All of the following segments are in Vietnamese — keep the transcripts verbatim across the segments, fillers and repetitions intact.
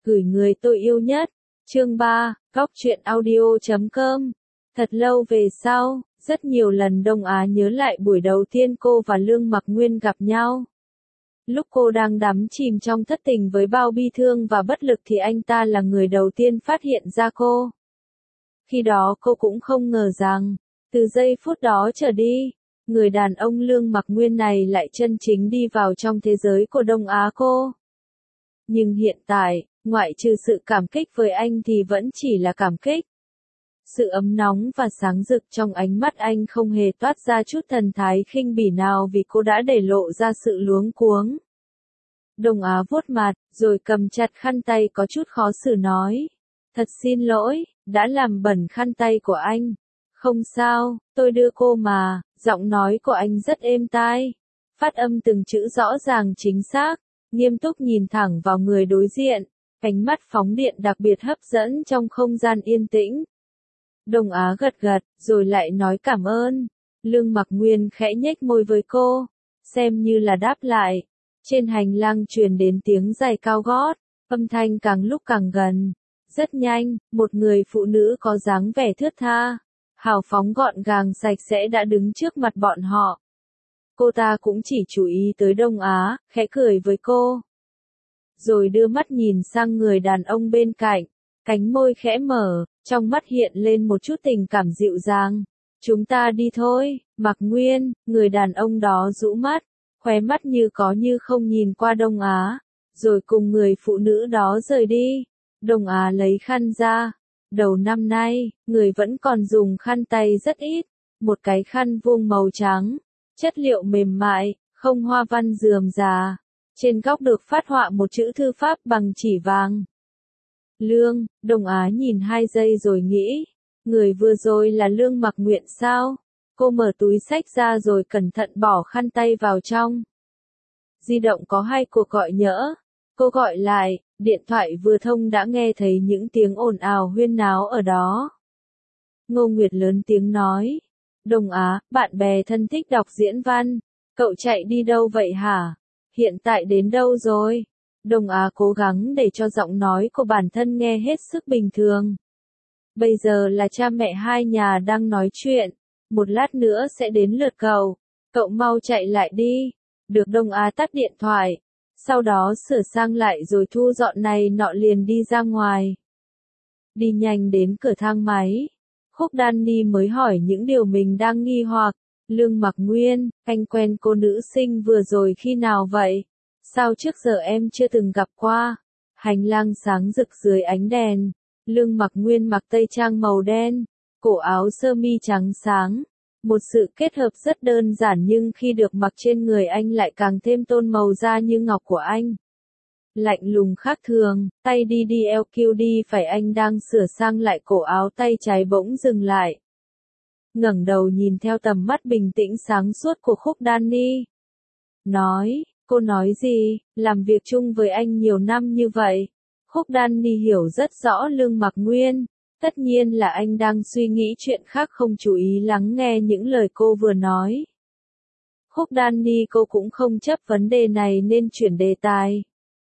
Gửi người tôi yêu nhất. Chương ba, góc truyện audio chấm com. Thật lâu về sau, rất nhiều lần Đông Á nhớ lại buổi đầu tiên cô và Lương Mặc Nguyên gặp nhau. Lúc cô đang đắm chìm trong thất tình với bao bi thương và bất lực thì anh ta là người đầu tiên phát hiện ra cô. Khi đó cô cũng không ngờ rằng, từ giây phút đó trở đi, người đàn ông Lương Mặc Nguyên này lại chân chính đi vào trong thế giới của Đông Á cô. Nhưng hiện tại, ngoại trừ sự cảm kích với anh thì vẫn chỉ là cảm kích. Sự ấm nóng và sáng rực trong ánh mắt anh không hề toát ra chút thần thái khinh bỉ nào vì cô đã để lộ ra sự luống cuống. Đông Á vuốt mặt, rồi cầm chặt khăn tay có chút khó xử nói. Thật xin lỗi, đã làm bẩn khăn tay của anh. Không sao, tôi đưa cô mà, giọng nói của anh rất êm tai. Phát âm từng chữ rõ ràng chính xác, nghiêm túc nhìn thẳng vào người đối diện, ánh mắt phóng điện đặc biệt hấp dẫn trong không gian yên tĩnh. Đông Á gật gật, rồi lại nói cảm ơn. Lương Mặc Nguyên khẽ nhếch môi với cô, xem như là đáp lại. Trên hành lang truyền đến tiếng giày cao gót, âm thanh càng lúc càng gần. Rất nhanh, một người phụ nữ có dáng vẻ thướt tha, hào phóng gọn gàng sạch sẽ đã đứng trước mặt bọn họ. Cô ta cũng chỉ chú ý tới Đông Á, khẽ cười với cô. Rồi đưa mắt nhìn sang người đàn ông bên cạnh, cánh môi khẽ mở, trong mắt hiện lên một chút tình cảm dịu dàng. Chúng ta đi thôi, Mặc Nguyên, người đàn ông đó rũ mắt, khóe mắt như có như không nhìn qua Đông Á, rồi cùng người phụ nữ đó rời đi. Đông Á lấy khăn ra. Đầu năm nay, người vẫn còn dùng khăn tay rất ít, một cái khăn vuông màu trắng, chất liệu mềm mại, không hoa văn rườm rà. Trên góc được phát họa một chữ thư pháp bằng chỉ vàng. Lương, Đông Á nhìn hai giây rồi nghĩ, người vừa rồi là Lương Mặc Nguyện sao? Cô mở túi xách ra rồi cẩn thận bỏ khăn tay vào trong. Di động có hai cuộc gọi nhỡ. Cô gọi lại, điện thoại vừa thông đã nghe thấy những tiếng ồn ào huyên náo ở đó. Ngô Nguyệt lớn tiếng nói, Đông Á, bạn bè thân thích đọc diễn văn, cậu chạy đi đâu vậy hả? Hiện tại đến đâu rồi? Đông Á cố gắng để cho giọng nói của bản thân nghe hết sức bình thường. Bây giờ là cha mẹ hai nhà đang nói chuyện, một lát nữa sẽ đến lượt cậu, cậu mau chạy lại đi. Được. Đông Á tắt điện thoại, sau đó sửa sang lại rồi thu dọn này nọ liền đi ra ngoài. Đi nhanh đến cửa thang máy, Khúc Đan Ni mới hỏi những điều mình đang nghi hoặc. Lương Mặc Nguyên, anh quen cô nữ sinh vừa rồi khi nào vậy? Sao trước giờ em chưa từng gặp qua? Hành lang sáng rực dưới ánh đèn. Lương Mặc Nguyên mặc tây trang màu đen, cổ áo sơ mi trắng sáng. Một sự kết hợp rất đơn giản nhưng khi được mặc trên người anh lại càng thêm tôn màu da như ngọc của anh. Lạnh lùng khác thường, tay đi đi eo kiu đi phải anh đang sửa sang lại cổ áo tay trái bỗng dừng lại. Ngẩng đầu nhìn theo tầm mắt bình tĩnh sáng suốt của Khúc Đan Ni. Nói, cô nói gì, làm việc chung với anh nhiều năm như vậy. Khúc Đan Ni hiểu rất rõ Lương Mặc Nguyên. Tất nhiên là anh đang suy nghĩ chuyện khác không chú ý lắng nghe những lời cô vừa nói. Khúc Đan Ni cô cũng không chấp vấn đề này nên chuyển đề tài.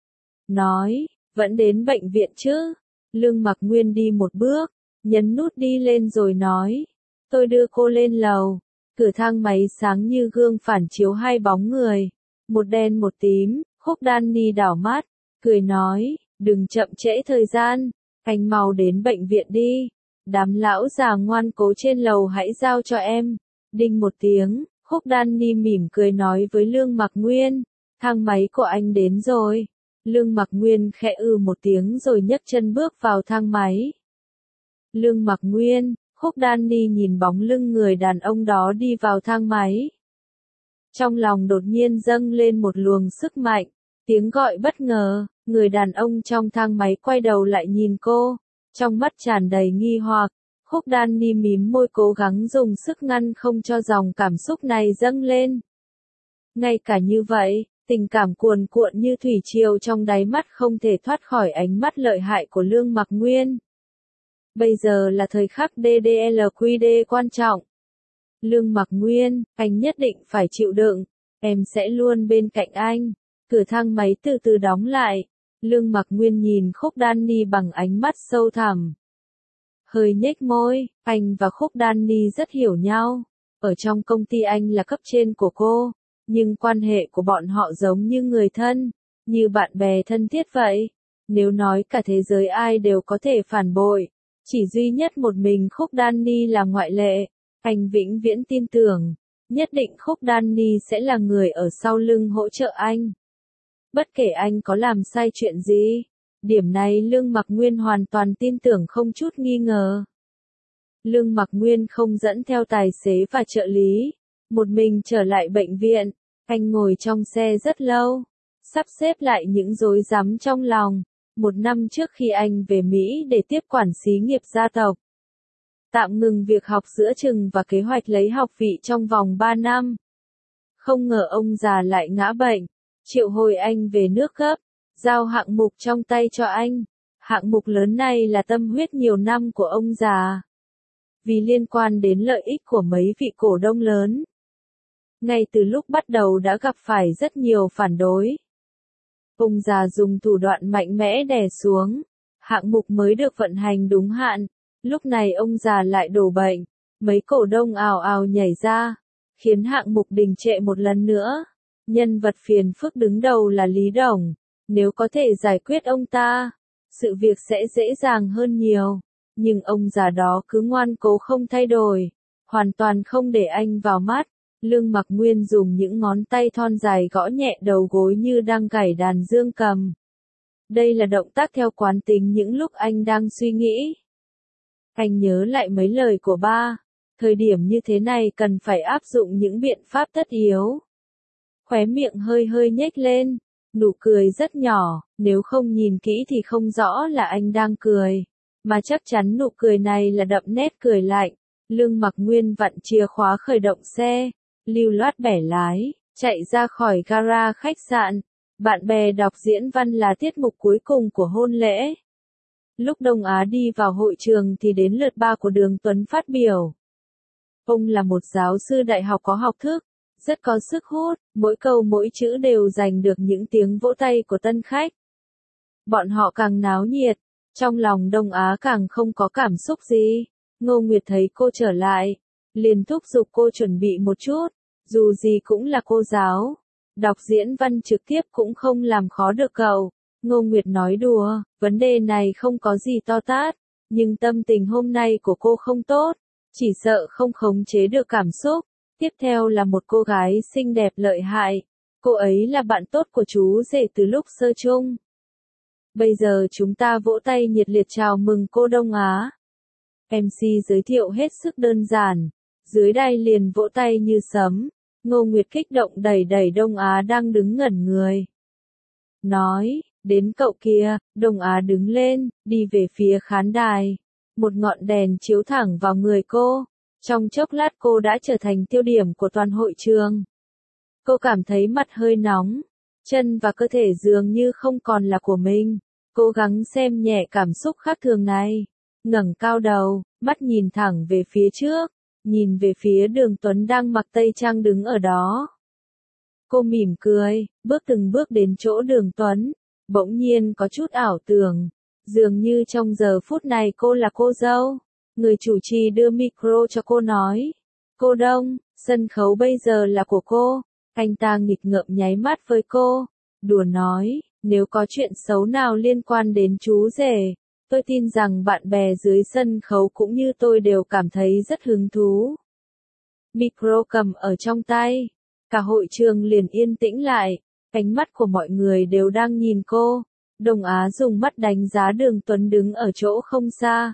Nói, vẫn đến bệnh viện chứ? Lương Mặc Nguyên đi một bước, nhấn nút đi lên rồi nói. Tôi đưa cô lên lầu. Cửa thang máy sáng như gương phản chiếu hai bóng người. Một đen một tím, Khúc Đan Ni đảo mắt, cười nói, đừng chậm trễ thời gian. Anh mau đến bệnh viện đi. Đám lão già ngoan cố trên lầu hãy giao cho em. Đinh một tiếng, Khúc Đan Ni mỉm cười nói với Lương Mặc Nguyên. Thang máy của anh đến rồi. Lương Mặc Nguyên khẽ ư một tiếng rồi nhấc chân bước vào thang máy. Lương Mặc Nguyên, Khúc Đan Ni nhìn bóng lưng người đàn ông đó đi vào thang máy. Trong lòng đột nhiên dâng lên một luồng sức mạnh. Tiếng gọi bất ngờ, người đàn ông trong thang máy quay đầu lại nhìn cô, trong mắt tràn đầy nghi hoặc. Khúc Đan Ni mím môi cố gắng dùng sức ngăn không cho dòng cảm xúc này dâng lên. Ngay cả như vậy, tình cảm cuồn cuộn như thủy triều trong đáy mắt không thể thoát khỏi ánh mắt lợi hại của Lương Mặc Nguyên. Bây giờ là thời khắc đê đê lờ quy đê quan trọng. Lương Mặc Nguyên, anh nhất định phải chịu đựng, em sẽ luôn bên cạnh anh. Cửa thang máy từ từ đóng lại, Lương Mặc Nguyên nhìn Khúc Đan Ni bằng ánh mắt sâu thẳm. Hơi nhếch môi, anh và Khúc Đan Ni rất hiểu nhau. Ở trong công ty anh là cấp trên của cô, nhưng quan hệ của bọn họ giống như người thân, như bạn bè thân thiết vậy. Nếu nói cả thế giới ai đều có thể phản bội, chỉ duy nhất một mình Khúc Đan Ni là ngoại lệ. Anh vĩnh viễn tin tưởng, nhất định Khúc Đan Ni sẽ là người ở sau lưng hỗ trợ anh. Bất kể anh có làm sai chuyện gì, điểm này Lương Mặc Nguyên hoàn toàn tin tưởng không chút nghi ngờ. Lương Mặc Nguyên không dẫn theo tài xế và trợ lý, một mình trở lại bệnh viện. Anh ngồi trong xe rất lâu, sắp xếp lại những rối rắm trong lòng. Một năm trước khi anh về Mỹ để tiếp quản xí nghiệp gia tộc, tạm ngừng việc học giữa chừng và kế hoạch lấy học vị trong vòng ba năm. Không ngờ ông già lại ngã bệnh, triệu hồi anh về nước gấp, giao hạng mục trong tay cho anh. Hạng mục lớn này là tâm huyết nhiều năm của ông già, vì liên quan đến lợi ích của mấy vị cổ đông lớn. Ngay từ lúc bắt đầu đã gặp phải rất nhiều phản đối. Ông già dùng thủ đoạn mạnh mẽ đè xuống, hạng mục mới được vận hành đúng hạn. Lúc này ông già lại đổ bệnh, mấy cổ đông ào ào nhảy ra, khiến hạng mục đình trệ một lần nữa. Nhân vật phiền phức đứng đầu là Lý Đồng, nếu có thể giải quyết ông ta, sự việc sẽ dễ dàng hơn nhiều. Nhưng ông già đó cứ ngoan cố không thay đổi, hoàn toàn không để anh vào mắt. Lương Mặc Nguyên dùng những ngón tay thon dài gõ nhẹ đầu gối như đang gảy đàn dương cầm. Đây là động tác theo quán tính những lúc anh đang suy nghĩ. Anh nhớ lại mấy lời của ba, thời điểm như thế này cần phải áp dụng những biện pháp tất yếu. Khóe miệng hơi hơi nhếch lên, nụ cười rất nhỏ, nếu không nhìn kỹ thì không rõ là anh đang cười, mà chắc chắn nụ cười này là đậm nét cười lạnh. Lương Mặc Nguyên vặn chìa khóa khởi động xe, lưu loát bẻ lái, chạy ra khỏi gara khách sạn. Bạn bè đọc diễn văn là tiết mục cuối cùng của hôn lễ. Lúc Đông Á đi vào hội trường thì đến lượt ba của Đường Tuấn phát biểu. Ông là một giáo sư đại học có học thức, rất có sức hút, mỗi câu mỗi chữ đều giành được những tiếng vỗ tay của tân khách. Bọn họ càng náo nhiệt, trong lòng Đông Á càng không có cảm xúc gì. Ngô Nguyệt thấy cô trở lại, liền thúc giục cô chuẩn bị một chút, dù gì cũng là cô giáo, đọc diễn văn trực tiếp cũng không làm khó được cậu. Ngô Nguyệt nói đùa, vấn đề này không có gì to tát, nhưng tâm tình hôm nay của cô không tốt, chỉ sợ không khống chế được cảm xúc. Tiếp theo là một cô gái xinh đẹp lợi hại, cô ấy là bạn tốt của chú rể từ lúc sơ chung. Bây giờ chúng ta vỗ tay nhiệt liệt chào mừng cô Đông Á. em xê giới thiệu hết sức đơn giản, dưới đây liền vỗ tay như sấm. Ngô Nguyệt kích động đẩy đẩy Đông Á đang đứng ngẩn người. Nói, đến cậu kia. Đông Á đứng lên, đi về phía khán đài. Một ngọn đèn chiếu thẳng vào người cô. Trong chốc lát cô đã trở thành tiêu điểm của toàn hội trường. Cô cảm thấy mặt hơi nóng, chân và cơ thể dường như không còn là của mình. Cố gắng xem nhẹ cảm xúc khác thường này. Ngẩng cao đầu, mắt nhìn thẳng về phía trước, nhìn về phía Đường Tuấn đang mặc tây trang đứng ở đó. Cô mỉm cười, bước từng bước đến chỗ Đường Tuấn, bỗng nhiên có chút ảo tưởng, dường như trong giờ phút này cô là cô dâu. Người chủ trì đưa micro cho cô nói, cô Đông, sân khấu bây giờ là của cô. Anh ta nghịch ngợm nháy mắt với cô, đùa nói, nếu có chuyện xấu nào liên quan đến chú rể, tôi tin rằng bạn bè dưới sân khấu cũng như tôi đều cảm thấy rất hứng thú. Micro cầm ở trong tay, cả hội trường liền yên tĩnh lại, ánh mắt của mọi người đều đang nhìn cô. Đông Á dùng mắt đánh giá Đường Tuấn đứng ở chỗ không xa.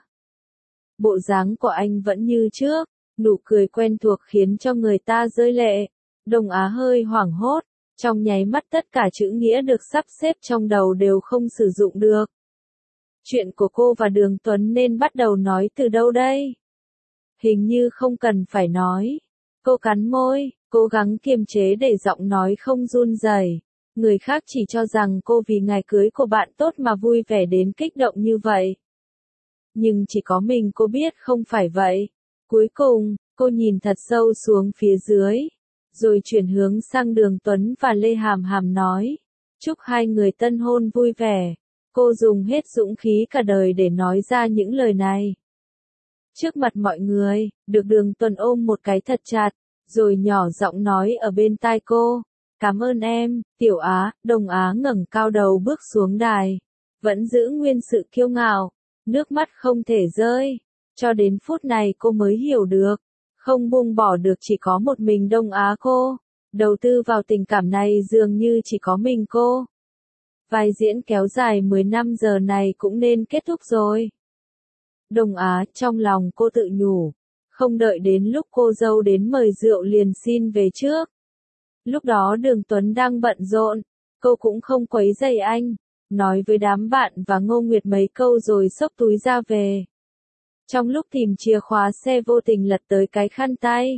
Bộ dáng của anh vẫn như trước, nụ cười quen thuộc khiến cho người ta rơi lệ. Đông Á hơi hoảng hốt, trong nháy mắt tất cả chữ nghĩa được sắp xếp trong đầu đều không sử dụng được. Chuyện của cô và Đường Tuấn nên bắt đầu nói từ đâu đây? Hình như không cần phải nói. Cô cắn môi, cố gắng kiềm chế để giọng nói không run rẩy. Người khác chỉ cho rằng cô vì ngày cưới của bạn tốt mà vui vẻ đến kích động như vậy. Nhưng chỉ có mình cô biết không phải vậy. Cuối cùng, cô nhìn thật sâu xuống phía dưới, rồi chuyển hướng sang Đường Tuấn và Lê Hàm Hàm nói, Chúc hai người tân hôn vui vẻ. Cô dùng hết dũng khí cả đời để nói ra những lời này. Trước mặt mọi người, được Đường Tuần ôm một cái thật chặt, rồi nhỏ giọng nói ở bên tai cô. Cảm ơn em, Tiểu Á. Đồng Á ngẩng cao đầu bước xuống đài. Vẫn giữ nguyên sự kiêu ngạo, nước mắt không thể rơi. Cho đến phút này cô mới hiểu được, không buông bỏ được chỉ có một mình Đông Á cô. Đầu tư vào tình cảm này dường như chỉ có mình cô. Vai diễn kéo dài mười năm giờ này cũng nên kết thúc rồi. Đông Á trong lòng cô tự nhủ, không đợi đến lúc cô dâu đến mời rượu liền xin về trước. Lúc đó Đường Tuấn đang bận rộn, cô cũng không quấy rầy anh, nói với đám bạn và Ngô Nguyệt mấy câu rồi xốc túi ra về. Trong lúc tìm chìa khóa xe vô tình lật tới cái khăn tay.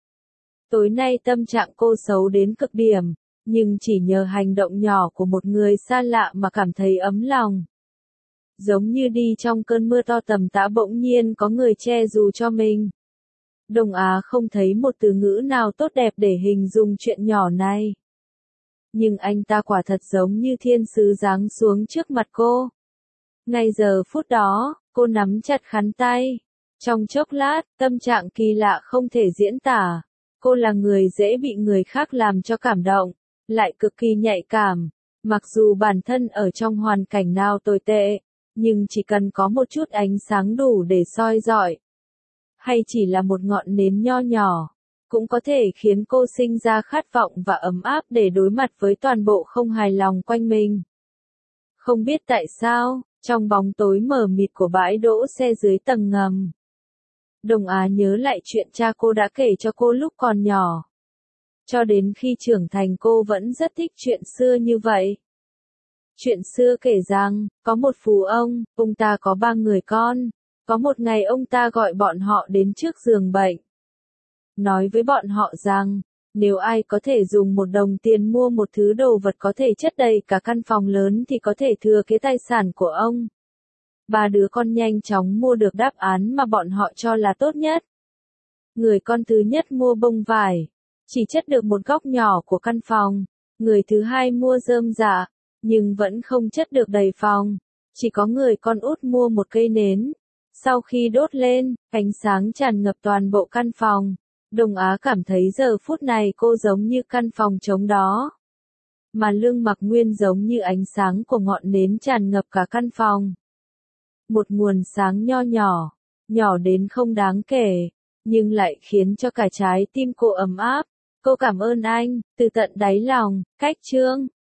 Tối nay tâm trạng cô xấu đến cực điểm, nhưng chỉ nhờ hành động nhỏ của một người xa lạ mà cảm thấy ấm lòng. Giống như đi trong cơn mưa to tầm tã bỗng nhiên có người che dù cho mình. Đông Á không thấy một từ ngữ nào tốt đẹp để hình dung chuyện nhỏ này. Nhưng anh ta quả thật giống như thiên sứ giáng xuống trước mặt cô. Ngay giờ phút đó, cô nắm chặt khăn tay. Trong chốc lát, tâm trạng kỳ lạ không thể diễn tả. Cô là người dễ bị người khác làm cho cảm động, lại cực kỳ nhạy cảm. Mặc dù bản thân ở trong hoàn cảnh nào tồi tệ, nhưng chỉ cần có một chút ánh sáng đủ để soi rọi, hay chỉ là một ngọn nến nho nhỏ, cũng có thể khiến cô sinh ra khát vọng và ấm áp để đối mặt với toàn bộ không hài lòng quanh mình. Không biết tại sao, trong bóng tối mờ mịt của bãi đỗ xe dưới tầng ngầm, Đông Á nhớ lại chuyện cha cô đã kể cho cô lúc còn nhỏ. Cho đến khi trưởng thành cô vẫn rất thích chuyện xưa như vậy. Chuyện xưa kể rằng, có một phú ông, ông ta có ba người con. Có một ngày ông ta gọi bọn họ đến trước giường bệnh. Nói với bọn họ rằng, nếu ai có thể dùng một đồng tiền mua một thứ đồ vật có thể chất đầy cả căn phòng lớn thì có thể thừa kế tài sản của ông. Ba đứa con nhanh chóng mua được đáp án mà bọn họ cho là tốt nhất. Người con thứ nhất mua bông vải, chỉ chất được một góc nhỏ của căn phòng. Người thứ hai mua rơm rạ, nhưng vẫn không chất được đầy phòng. Chỉ có người con út mua một cây nến. Sau khi đốt lên, ánh sáng tràn ngập toàn bộ căn phòng. Đông Á cảm thấy giờ phút này cô giống như căn phòng trống đó. Mà Lương Mặc Nguyên giống như ánh sáng của ngọn nến tràn ngập cả căn phòng. Một nguồn sáng nho nhỏ, nhỏ đến không đáng kể, nhưng lại khiến cho cả trái tim cô ấm áp. Cô cảm ơn anh, từ tận đáy lòng. Cách chương